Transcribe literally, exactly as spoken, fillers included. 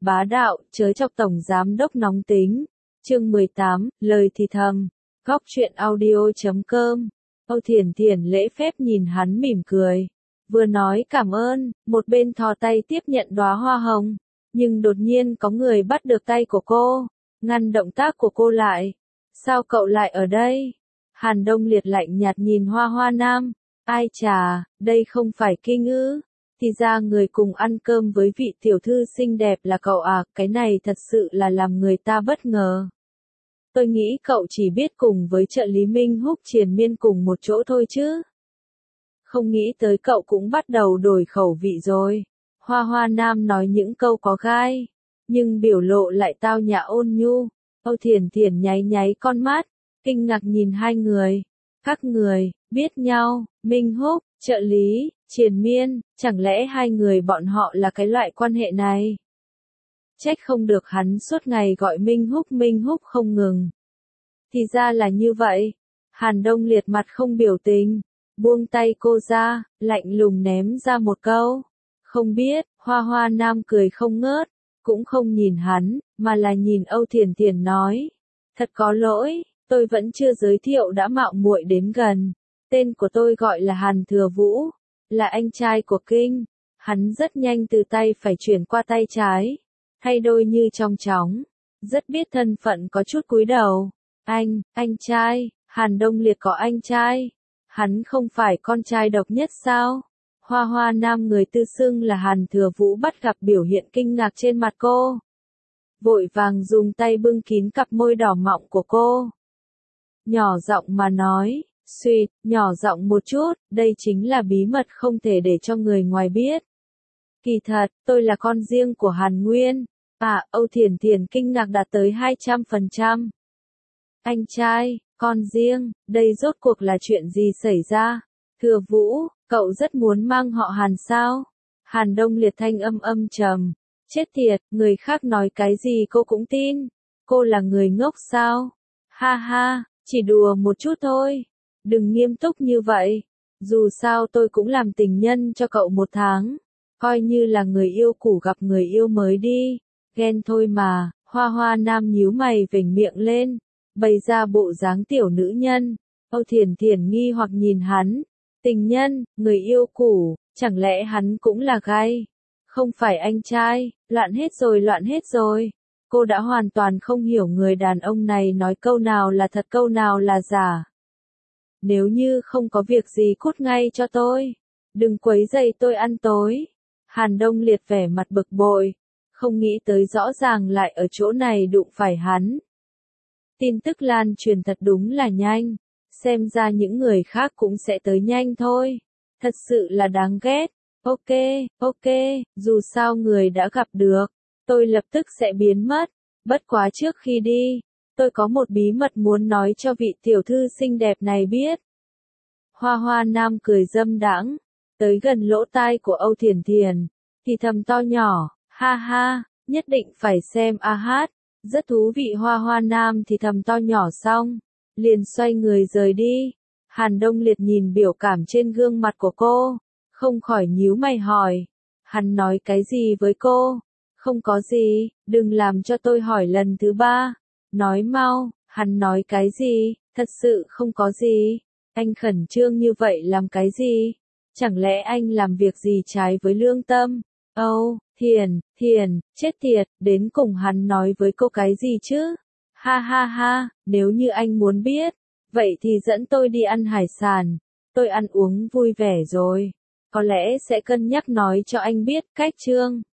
bá đạo, chớ chọc tổng giám đốc nóng tính. Chương mười tám, lời thì thầm. Góc truyện audio chấm com. Âu Thiển Thiển lễ phép nhìn hắn mỉm cười. Vừa nói cảm ơn, một bên thò tay tiếp nhận đóa hoa hồng. Nhưng đột nhiên có người bắt được tay của cô, ngăn động tác của cô lại. Sao cậu lại ở đây? Hàn Đông Liệt lạnh nhạt nhìn Hoa Hoa Nam. Ai chà, đây không phải kinh ư? Thì ra người cùng ăn cơm với vị tiểu thư xinh đẹp là cậu à, cái này thật sự là làm người ta bất ngờ. Tôi nghĩ cậu chỉ biết cùng với trợ lý Minh Húc triền miên cùng một chỗ thôi chứ. Không nghĩ tới cậu cũng bắt đầu đổi khẩu vị rồi. Hoa Hoa Nam nói những câu có gai, nhưng biểu lộ lại tao nhã ôn nhu. Âu Thiển Thiển nháy nháy con mắt, kinh ngạc nhìn hai người. Các người, biết nhau, Minh Húc, trợ lý, triền miên, chẳng lẽ hai người bọn họ là cái loại quan hệ này? Trách không được hắn suốt ngày gọi Minh Húc Minh Húc không ngừng. Thì ra là như vậy. Hàn Đông Liệt mặt không biểu tình, buông tay cô ra, lạnh lùng ném ra một câu. Không biết, Hoa Hoa Nam cười không ngớt, cũng không nhìn hắn, mà là nhìn Âu Thiển Thiển nói. Thật có lỗi, tôi vẫn chưa giới thiệu đã mạo muội đến gần. Tên của tôi gọi là Hàn Thừa Vũ, là anh trai của Kinh. Hắn rất nhanh từ tay phải chuyển qua tay trái, thay đôi như trong chóng, rất biết thân phận có chút cúi đầu. Anh, anh trai, Hàn Đông Liệt có anh trai. Hắn không phải con trai độc nhất sao? Hoa Hoa Nam người tự xưng là Hàn Thừa Vũ bắt gặp biểu hiện kinh ngạc trên mặt cô. Vội vàng dùng tay bưng kín cặp môi đỏ mọng của cô. Nhỏ giọng mà nói, suýt, nhỏ giọng một chút, đây chính là bí mật không thể để cho người ngoài biết. Kỳ thật, tôi là con riêng của Hàn Nguyên. À, Âu Thiển Thiển kinh ngạc đạt tới hai trăm phần trăm. Anh trai, con riêng, đây rốt cuộc là chuyện gì xảy ra? Thừa Vũ, cậu rất muốn mang họ Hàn sao? Hàn Đông Liệt thanh âm âm trầm. Chết tiệt, người khác nói cái gì cô cũng tin. Cô là người ngốc sao? Ha ha, chỉ đùa một chút thôi. Đừng nghiêm túc như vậy. Dù sao tôi cũng làm tình nhân cho cậu một tháng. Coi như là người yêu cũ gặp người yêu mới đi. Ghen thôi mà. Hoa Hoa Nam nhíu mày vểnh miệng lên, bày ra bộ dáng tiểu nữ nhân. Âu Thiển Thiển nghi hoặc nhìn hắn. Tình nhân, người yêu cũ, chẳng lẽ hắn cũng là gay? Không phải anh trai, loạn hết rồi loạn hết rồi. Cô đã hoàn toàn không hiểu người đàn ông này nói câu nào là thật câu nào là giả. Nếu như không có việc gì cút ngay cho tôi. Đừng quấy rầy tôi ăn tối. Hàn Đông Liệt vẻ mặt bực bội. Không nghĩ tới rõ ràng lại ở chỗ này đụng phải hắn. Tin tức lan truyền thật đúng là nhanh. Xem ra những người khác cũng sẽ tới nhanh thôi. Thật sự là đáng ghét. Ok, ok, dù sao người đã gặp được. Tôi lập tức sẽ biến mất. Bất quá trước khi đi, tôi có một bí mật muốn nói cho vị tiểu thư xinh đẹp này biết. Hoa Hoa Nam cười dâm đãng, tới gần lỗ tai của Âu Thiển Thiển, thì thầm to nhỏ, ha ha, nhất định phải xem a hát. Rất thú vị. Hoa Hoa Nam thì thầm to nhỏ xong, liền xoay người rời đi. Hàn Đông Liệt nhìn biểu cảm trên gương mặt của cô, không khỏi nhíu mày hỏi. Hắn nói cái gì với cô? Không có gì, đừng làm cho tôi hỏi lần thứ ba. Nói mau, hắn nói cái gì? Thật sự không có gì. Anh khẩn trương như vậy làm cái gì? Chẳng lẽ anh làm việc gì trái với lương tâm? Âu, Thiển, Thiển, chết tiệt, đến cùng hắn nói với cô cái gì chứ? Ha ha ha, nếu như anh muốn biết, vậy thì dẫn tôi đi ăn hải sản. Tôi ăn uống vui vẻ rồi. Có lẽ sẽ cân nhắc nói cho anh biết cách chương.